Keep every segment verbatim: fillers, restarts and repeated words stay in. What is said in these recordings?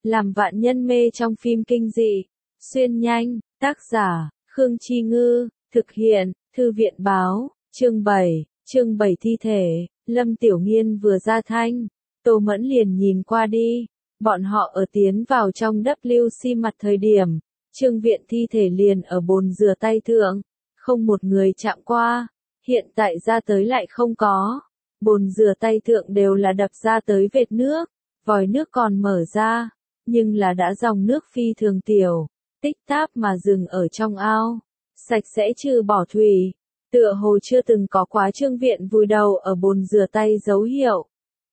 làm vạn nhân mê trong phim kinh dị. Xuyên nhanh, tác giả, Khương Chi Ngư, thực hiện, Thư viện Báo, chương bảy, chương bảy thi thể, Lâm Tiểu Nghiên vừa ra thanh, Tô Mẫn liền nhìn qua đi, bọn họ ở tiến vào trong W C mặt thời điểm, Trương Viện thi thể liền ở bồn rửa tay thượng, không một người chạm qua, hiện tại ra tới lại không có, bồn rửa tay thượng đều là đập ra tới vệt nước, vòi nước còn mở ra, nhưng là đã dòng nước phi thường tiểu, tích táp mà dừng ở trong ao, sạch sẽ trừ bỏ thủy, tựa hồ chưa từng có quá Trương Viện vùi đầu ở bồn rửa tay dấu hiệu.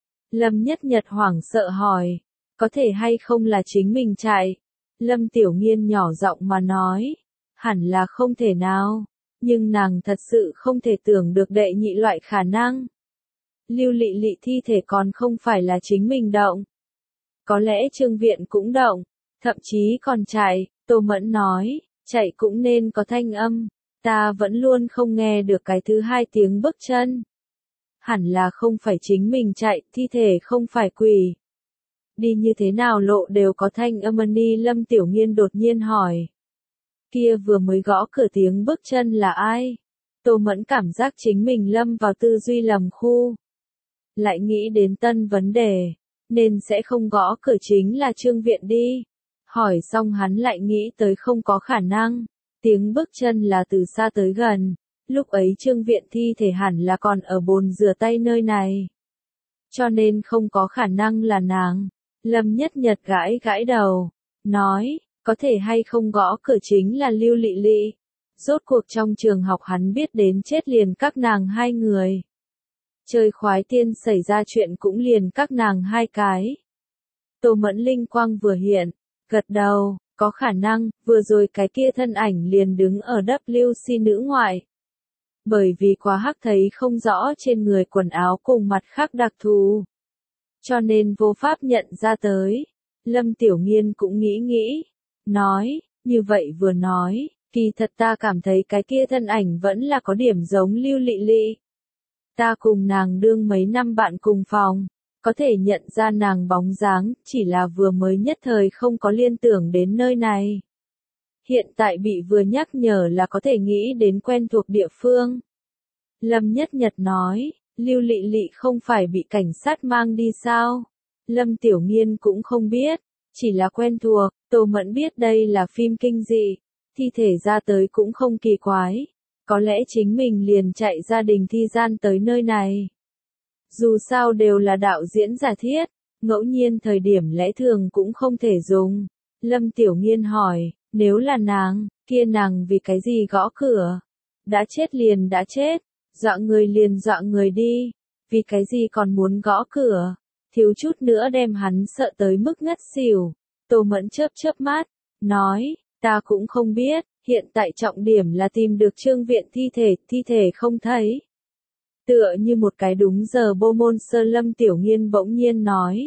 Lâm Nhất Nhật hoảng sợ hỏi, có thể hay không là chính mình chạy? Lâm Tiểu Nghiên nhỏ giọng mà nói, hẳn là không thể nào, nhưng nàng thật sự không thể tưởng được đệ nhị loại khả năng. Lưu Lị Lị thi thể còn không phải là chính mình động. Có lẽ Trương Viện cũng động, thậm chí còn chạy, Tô Mẫn nói, chạy cũng nên có thanh âm, ta vẫn luôn không nghe được cái thứ hai tiếng bước chân. Hẳn là không phải chính mình chạy, thi thể không phải quỷ. Đi như thế nào lộ đều có thanh âm ni. Lâm Tiểu Nghiên đột nhiên hỏi. Kia vừa mới gõ cửa tiếng bước chân là ai? Tô Mẫn cảm giác chính mình lâm vào tư duy lầm khu. Lại nghĩ đến tân vấn đề, nên sẽ không gõ cửa chính là Trương Viện đi. Hỏi xong hắn lại nghĩ tới không có khả năng, tiếng bước chân là từ xa tới gần, lúc ấy Trương Viện thi thể hẳn là còn ở bồn rửa tay nơi này. Cho nên không có khả năng là nàng. Lâm Nhất Nhật gãi gãi đầu, nói, có thể hay không gõ cửa chính là Lưu Lị Lị. Rốt cuộc trong trường học hắn biết đến chết liền các nàng hai người. Chơi khoái tiên xảy ra chuyện cũng liền các nàng hai cái. Tô Mẫn linh quang vừa hiện, gật đầu, có khả năng, vừa rồi cái kia thân ảnh liền đứng ở W C nữ ngoại. Bởi vì quá hắc thấy không rõ trên người quần áo cùng mặt khác đặc thù. Cho nên vô pháp nhận ra tới. Lâm Tiểu Nghiên cũng nghĩ nghĩ. Nói, như vậy vừa nói, kỳ thật ta cảm thấy cái kia thân ảnh vẫn là có điểm giống Lưu Lị Lị. Ta cùng nàng đương mấy năm bạn cùng phòng, có thể nhận ra nàng bóng dáng, chỉ là vừa mới nhất thời không có liên tưởng đến nơi này. Hiện tại bị vừa nhắc nhở là có thể nghĩ đến quen thuộc địa phương. Lâm Nhất Nhật nói, Lưu Lị Lị không phải bị cảnh sát mang đi sao? Lâm Tiểu Nghiên cũng không biết, chỉ là quen thuộc, Tô Mẫn biết đây là phim kinh dị, thi thể ra tới cũng không kỳ quái, có lẽ chính mình liền chạy gia đình thi gian tới nơi này. Dù sao đều là đạo diễn giả thiết, ngẫu nhiên thời điểm lẽ thường cũng không thể dùng. Lâm Tiểu Nghiên hỏi, nếu là nàng, kia nàng vì cái gì gõ cửa? Đã chết liền đã chết, dọa người liền dọa người đi, vì cái gì còn muốn gõ cửa? Thiếu chút nữa đem hắn sợ tới mức ngất xỉu. Tô Mẫn chớp chớp mắt, nói, ta cũng không biết, hiện tại trọng điểm là tìm được Trương Viện thi thể, thi thể không thấy. Tựa như một cái đúng giờ bô môn sơ. Lâm Tiểu Nghiên bỗng nhiên nói.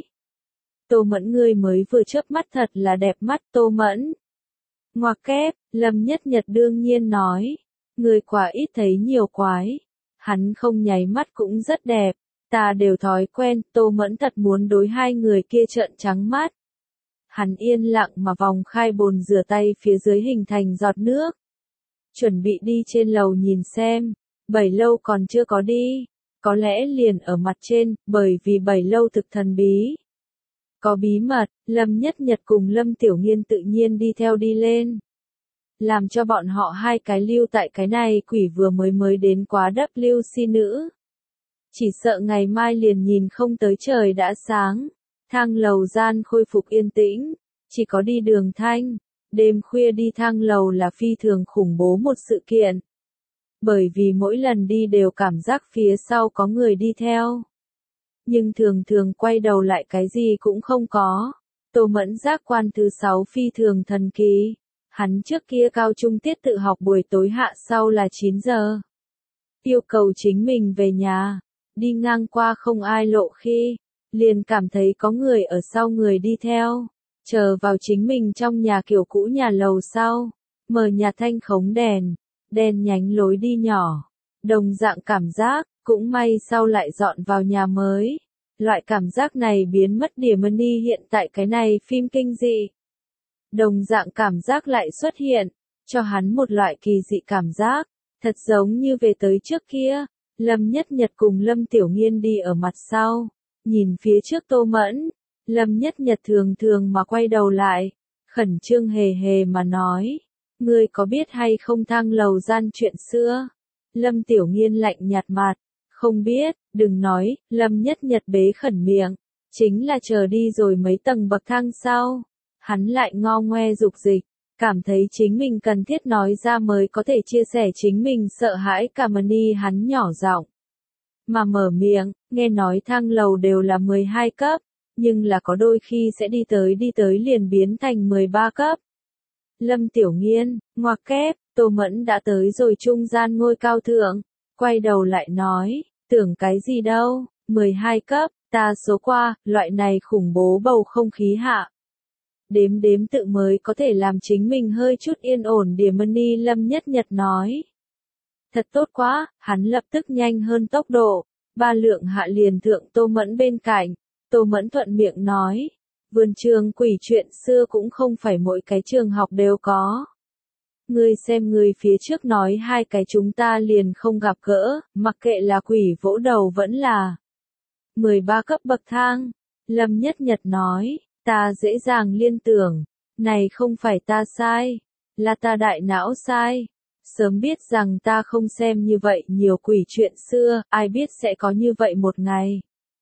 Tô Mẫn ngươi mới vừa chớp mắt thật là đẹp mắt. Tô Mẫn. Ngoặc kép, Lâm Nhất Nhật đương nhiên nói. Ngươi quả ít thấy nhiều quái. Hắn không nháy mắt cũng rất đẹp. Ta đều thói quen. Tô Mẫn thật muốn đối hai người kia trợn trắng mắt. Hắn yên lặng mà vòng khai bồn rửa tay phía dưới hình thành giọt nước. Chuẩn bị đi trên lầu nhìn xem. Bảy lâu còn chưa có đi. Có lẽ liền ở mặt trên, bởi vì bảy lâu thực thần bí. Có bí mật, Lâm Nhất Nhật cùng Lâm Tiểu Nghiên tự nhiên đi theo đi lên. Làm cho bọn họ hai cái lưu tại cái này quỷ vừa mới mới đến quá W C nữ. Chỉ sợ ngày mai liền nhìn không tới trời đã sáng. Thang lầu gian khôi phục yên tĩnh, chỉ có đi đường thanh. Đêm khuya đi thang lầu là phi thường khủng bố một sự kiện. Bởi vì mỗi lần đi đều cảm giác phía sau có người đi theo. Nhưng thường thường quay đầu lại cái gì cũng không có. Tô Mẫn giác quan thứ sáu phi thường thần kỳ. Hắn trước kia cao trung tiết tự học buổi tối hạ sau là chín giờ. Yêu cầu chính mình về nhà. Đi ngang qua không ai lộ khi. Liền cảm thấy có người ở sau người đi theo. Chờ vào chính mình trong nhà kiểu cũ nhà lầu sau. Mở nhà thanh khống đèn. Đèn nhánh lối đi nhỏ. Đồng dạng cảm giác, cũng may sau lại dọn vào nhà mới. Loại cảm giác này biến mất điểm money hiện tại cái này phim kinh dị. Đồng dạng cảm giác lại xuất hiện, cho hắn một loại kỳ dị cảm giác, thật giống như về tới trước kia. Lâm Nhất Nhật cùng Lâm Tiểu Nghiên đi ở mặt sau, nhìn phía trước Tô Mẫn. Lâm Nhất Nhật thường thường mà quay đầu lại, khẩn trương hề hề mà nói, ngươi có biết hay không thang lầu gian chuyện xưa? Lâm Tiểu Nghiên lạnh nhạt mặt, không biết, đừng nói. Lâm Nhất Nhật bế khẩn miệng, chính là chờ đi rồi mấy tầng bậc thang sau. Hắn lại ngo ngoe dục dịch, cảm thấy chính mình cần thiết nói ra mới có thể chia sẻ chính mình sợ hãi cả money. Hắn nhỏ giọng mà mở miệng, nghe nói thang lầu đều là mười hai cấp, nhưng là có đôi khi sẽ đi tới đi tới liền biến thành mười ba cấp. Lâm Tiểu Nghiên, ngoặc kép, Tô Mẫn đã tới rồi trung gian ngôi cao thượng, quay đầu lại nói, tưởng cái gì đâu, mười hai cấp, ta số qua, loại này khủng bố bầu không khí hạ. Đếm đếm tự mới có thể làm chính mình hơi chút yên ổn điểm money. Lâm Nhất Nhật nói. Thật tốt quá, hắn lập tức nhanh hơn tốc độ, ba lượng hạ liền thượng Tô Mẫn bên cạnh. Tô Mẫn thuận miệng nói, vườn trường quỷ chuyện xưa cũng không phải mỗi cái trường học đều có. Ngươi xem người phía trước nói hai cái chúng ta liền không gặp gỡ, mặc kệ là quỷ vỗ đầu vẫn là mười ba cấp bậc thang. Lâm Nhất Nhật nói, ta dễ dàng liên tưởng, này không phải ta sai, là ta đại não sai. Sớm biết rằng ta không xem như vậy nhiều quỷ chuyện xưa, ai biết sẽ có như vậy một ngày.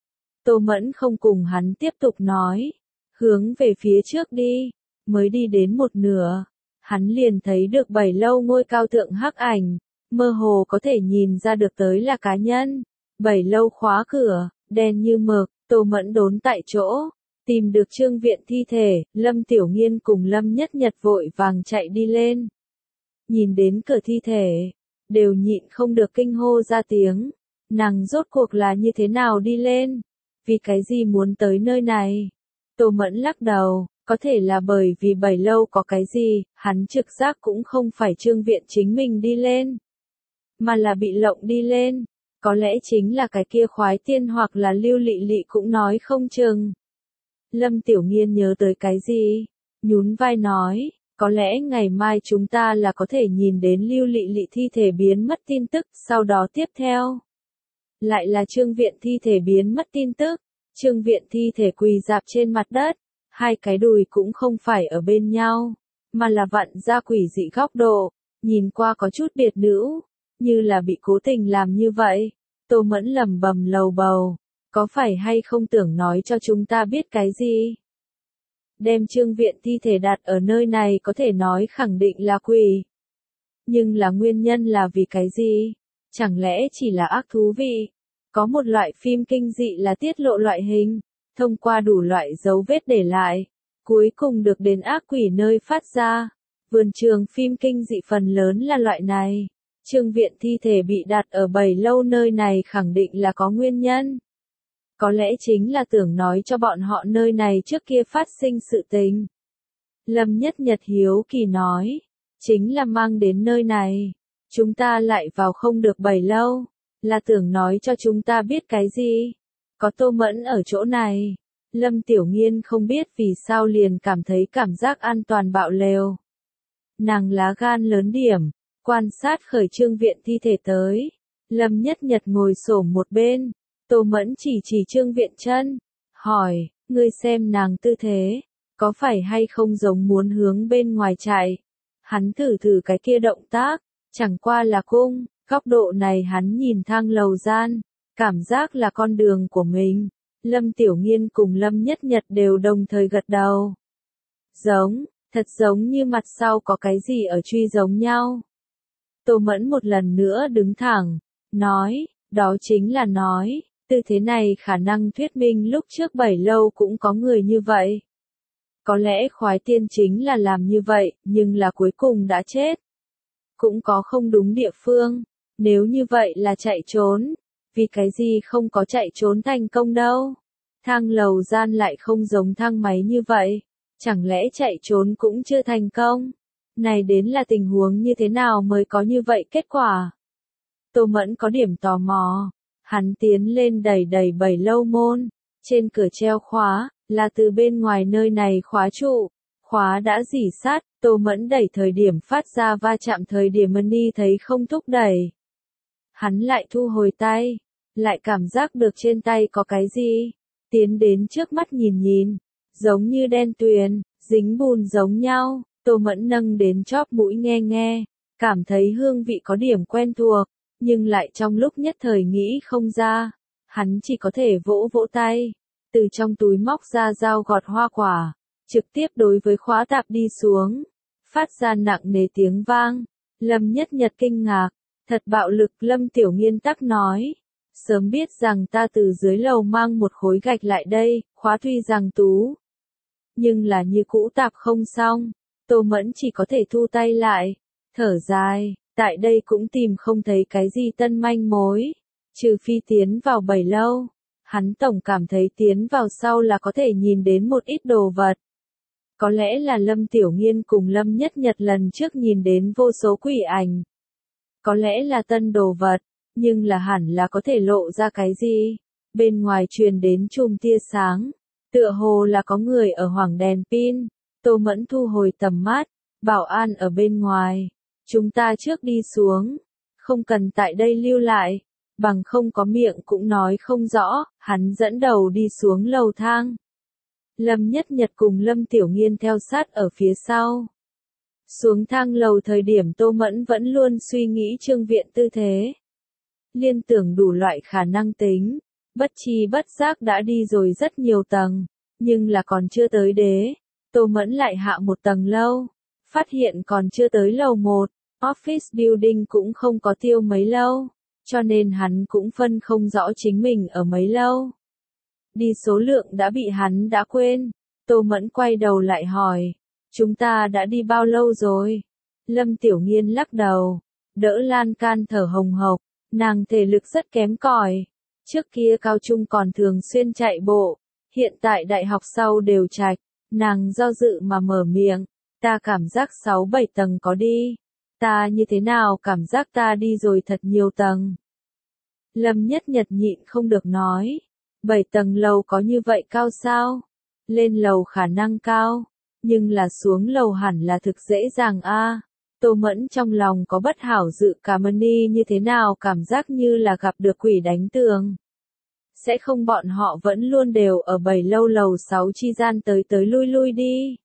Tô Mẫn không cùng hắn tiếp tục nói, hướng về phía trước đi, mới đi đến một nửa, hắn liền thấy được bảy lâu ngôi cao thượng hắc ảnh, mơ hồ có thể nhìn ra được tới là cá nhân. Bảy lâu khóa cửa, đen như mực, Tô Mẫn đốn tại chỗ, tìm được Trương Viện thi thể. Lâm Tiểu Nghiên cùng Lâm Nhất Nhật vội vàng chạy đi lên. Nhìn đến cửa thi thể, đều nhịn không được kinh hô ra tiếng, nàng rốt cuộc là như thế nào đi lên, vì cái gì muốn tới nơi này. Tô Mẫn lắc đầu, có thể là bởi vì bảy lâu có cái gì, hắn trực giác cũng không phải Trương Viện chính mình đi lên, mà là bị lộng đi lên, có lẽ chính là cái kia khoái tiên hoặc là Lưu Lị Lị cũng nói không chừng. Lâm Tiểu Nghiên nhớ tới cái gì, nhún vai nói, có lẽ ngày mai chúng ta là có thể nhìn đến Lưu Lị Lị thi thể biến mất tin tức, sau đó tiếp theo lại là Trương Viện thi thể biến mất tin tức. Trương Viện thi thể quỳ rạp trên mặt đất, hai cái đùi cũng không phải ở bên nhau, mà là vặn ra quỷ dị góc độ, nhìn qua có chút biệt nữ, như là bị cố tình làm như vậy. Tô Mẫn lẩm bẩm lầu bầu, có phải hay không tưởng nói cho chúng ta biết cái gì? Đem Trương Viện thi thể đặt ở nơi này có thể nói khẳng định là quỷ. Nhưng là nguyên nhân là vì cái gì? Chẳng lẽ chỉ là ác thú vị? Có một loại phim kinh dị là tiết lộ loại hình, thông qua đủ loại dấu vết để lại, cuối cùng được đến ác quỷ nơi phát ra. Vườn trường phim kinh dị phần lớn là loại này. Trương Viện thi thể bị đặt ở bảy lâu nơi này khẳng định là có nguyên nhân. Có lẽ chính là tưởng nói cho bọn họ nơi này trước kia phát sinh sự tình. Lâm Nhất Nhật hiếu kỳ nói, chính là mang đến nơi này, chúng ta lại vào không được bảy lâu, là tưởng nói cho chúng ta biết cái gì? Có Tô Mẫn ở chỗ này. Lâm Tiểu Nghiên không biết vì sao liền cảm thấy cảm giác an toàn bạo lều. Nàng lá gan lớn điểm, quan sát khởi Trương Viện thi thể tới. Lâm Nhất Nhật ngồi xổm một bên, Tô Mẫn chỉ chỉ Trương Viện chân, hỏi, ngươi xem nàng tư thế, có phải hay không giống muốn hướng bên ngoài chạy? Hắn thử thử cái kia động tác, chẳng qua là cung, góc độ này hắn nhìn thang lầu gian, cảm giác là con đường của mình. Lâm Tiểu Nghiên cùng Lâm Nhất Nhật đều đồng thời gật đầu. Giống, thật giống như mặt sau có cái gì ở truy giống nhau. Tô Mẫn một lần nữa đứng thẳng, nói, đó chính là nói, tư thế này khả năng thuyết minh lúc trước bảy lâu cũng có người như vậy. Có lẽ khoái tiên chính là làm như vậy, nhưng là cuối cùng đã chết. Cũng có không đúng địa phương, nếu như vậy là chạy trốn, vì cái gì không có chạy trốn thành công đâu. Thang lầu gian lại không giống thang máy như vậy, chẳng lẽ chạy trốn cũng chưa thành công. Này đến là tình huống như thế nào mới có như vậy kết quả? Tô Mẫn có điểm tò mò, hắn tiến lên đẩy đẩy bảy lâu môn, Trên cửa treo khóa, là từ bên ngoài nơi này khóa trụ. Khóa đã rỉ sắt, Tô Mẫn đẩy thời điểm phát ra va chạm thời điểm Mani thấy không thúc đẩy. Hắn lại thu hồi tay, lại cảm giác được trên tay có cái gì. Tiến đến trước mắt nhìn nhìn, giống như đen tuyền, dính bùn giống nhau. Tô Mẫn nâng đến chóp mũi nghe nghe, cảm thấy hương vị có điểm quen thuộc, nhưng lại trong lúc nhất thời nghĩ không ra. Hắn chỉ có thể vỗ vỗ tay, từ trong túi móc ra dao gọt hoa quả, trực tiếp đối với khóa tạp đi xuống, phát ra nặng nề tiếng vang. Lâm Nhất Nhật kinh ngạc, thật bạo lực. Lâm Tiểu Nghiên tắc nói, sớm biết rằng ta từ dưới lầu mang một khối gạch lại đây, khóa tuy rằng tú, nhưng là như cũ tạp không xong. Tô Mẫn chỉ có thể thu tay lại, thở dài, tại đây cũng tìm không thấy cái gì tân manh mối, trừ phi tiến vào bảy lâu. Hắn tổng cảm thấy tiến vào sau là có thể nhìn đến một ít đồ vật. Có lẽ là Lâm Tiểu Nghiên cùng Lâm Nhất Nhật lần trước nhìn đến vô số quỷ ảnh. Có lẽ là tân đồ vật, nhưng là hẳn là có thể lộ ra cái gì. Bên ngoài truyền đến chùm tia sáng, tựa hồ là có người ở hoảng đèn pin. Tô Mẫn thu hồi tầm mắt, bảo an ở bên ngoài. Chúng ta trước đi xuống, không cần tại đây lưu lại, bằng không có miệng cũng nói không rõ. Hắn dẫn đầu đi xuống lầu thang. Lâm Nhất Nhật cùng Lâm Tiểu Nghiên theo sát ở phía sau. Xuống thang lầu thời điểm Tô Mẫn vẫn luôn suy nghĩ Trương Viện tư thế. Liên tưởng đủ loại khả năng tính, bất chi bất giác đã đi rồi rất nhiều tầng, nhưng là còn chưa tới đế. Tô Mẫn lại hạ một tầng lâu, phát hiện còn chưa tới lầu một, office building cũng không có tiêu mấy lâu, cho nên hắn cũng phân không rõ chính mình ở mấy lâu. Đi số lượng đã bị hắn đã quên. Tô Mẫn quay đầu lại hỏi, chúng ta đã đi bao lâu rồi? Lâm Tiểu Nghiên lắc đầu, đỡ lan can thở hồng hộc, nàng thể lực rất kém cỏi. Trước kia cao trung còn thường xuyên chạy bộ, hiện tại đại học sau đều trạch. Nàng do dự mà mở miệng, ta cảm giác sáu bảy tầng có đi. Ta như thế nào cảm giác ta đi rồi thật nhiều tầng. Lâm Nhất Nhật nhịn không được nói, bảy tầng lầu có như vậy cao sao? Lên lầu khả năng cao, nhưng là xuống lầu hẳn là thực dễ dàng a. Tô Mẫn trong lòng có bất hảo dự cả Mani như thế nào cảm giác như là gặp được quỷ đánh tường. Sẽ không bọn họ vẫn luôn đều ở bảy lâu lầu sáu chi gian tới tới lui lui đi.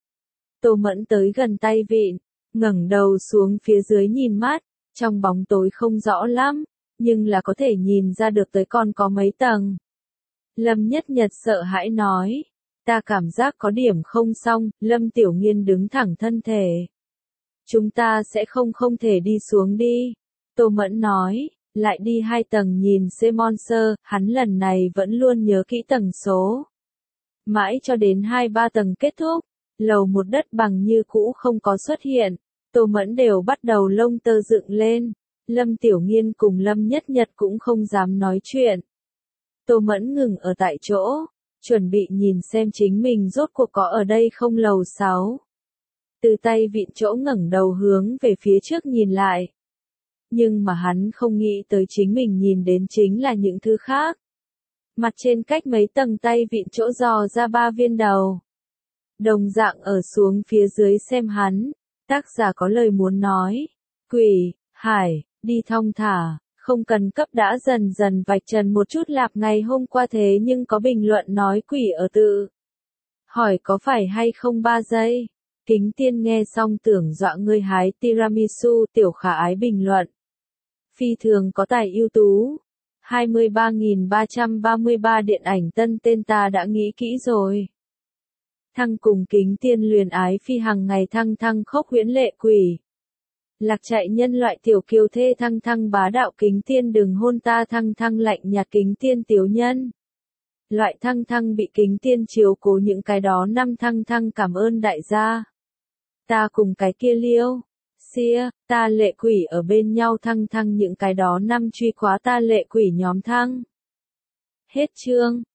Tô Mẫn tới gần tay vịn, ngẩng đầu xuống phía dưới nhìn mắt, trong bóng tối không rõ lắm, nhưng là có thể nhìn ra được tới còn có mấy tầng. Lâm Nhất Nhật sợ hãi nói, ta cảm giác có điểm không xong. Lâm Tiểu Nghiên đứng thẳng thân thể. Chúng ta sẽ không không thể đi xuống đi. Tô Mẫn nói, lại đi hai tầng nhìn Semonser, hắn lần này vẫn luôn nhớ kỹ tầng số. Mãi cho đến hai ba tầng kết thúc, lầu một đất bằng như cũ không có xuất hiện, Tô Mẫn đều bắt đầu lông tơ dựng lên. Lâm Tiểu Nghiên cùng Lâm Nhất Nhật cũng không dám nói chuyện. Tô Mẫn ngừng ở tại chỗ, chuẩn bị nhìn xem chính mình rốt cuộc có ở đây không. Lầu sáu. Từ tay vịn chỗ ngẩng đầu hướng về phía trước nhìn lại. Nhưng mà hắn không nghĩ tới chính mình nhìn đến chính là những thứ khác. Mặt trên cách mấy tầng tay vịn chỗ dò ra ba viên đầu. Đồng dạng ở xuống phía dưới xem hắn, tác giả có lời muốn nói. Quỷ, hải, đi thong thả, không cần cấp đã dần dần vạch trần một chút lạp ngày hôm qua thế nhưng có bình luận nói quỷ ở tự. Hỏi có phải hay không ba giây. Kính Tiên nghe xong tưởng dọa ngươi hái tiramisu. Tiểu Khả Ái bình luận. Phi thường có tài ưu tú. hai mươi ba nghìn ba trăm ba mươi ba điện ảnh tân tên ta đã nghĩ kỹ rồi. Thăng cùng Kính Tiên luyến ái phi hằng ngày thăng thăng khốc huyễn lệ quỷ. Lạc chạy nhân loại tiểu kiều thê thăng thăng bá đạo Kính Tiên đừng hôn ta thăng thăng lạnh nhạt Kính Tiên tiểu nhân. Loại thăng thăng bị Kính Tiên chiếu cố những cái đó năm thăng thăng cảm ơn đại gia. Ta cùng cái kia liêu. Xia, ta lệ quỷ ở bên nhau thăng thăng những cái đó năm truy quá ta lệ quỷ nhóm thăng. Hết chương.